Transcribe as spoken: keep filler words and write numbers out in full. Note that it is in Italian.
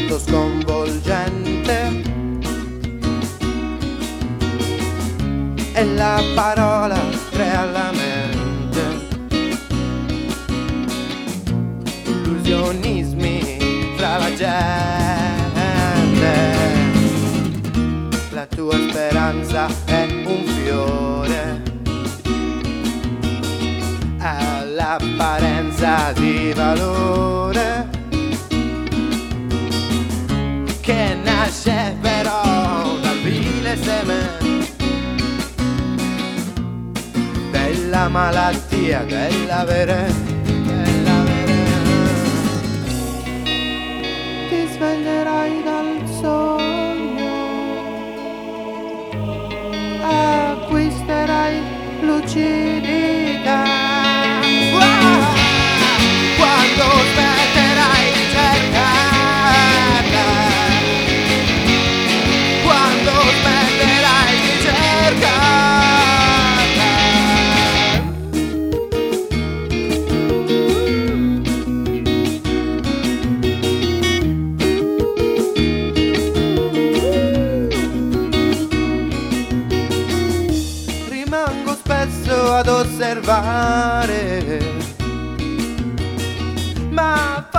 mondo sconvolgente e la parola crea la mente, illusionismi fra la gente. La tua speranza è un fiore all'apparenza di valore, che nasce però dal vile seme della malattia dell'avere, dell'avere. Ti sveglierai dal sogno, acquisterai lucidità. Quando smetterai di cercarla, quando smetterai di cercarla. Rimango spesso ad osservare, ma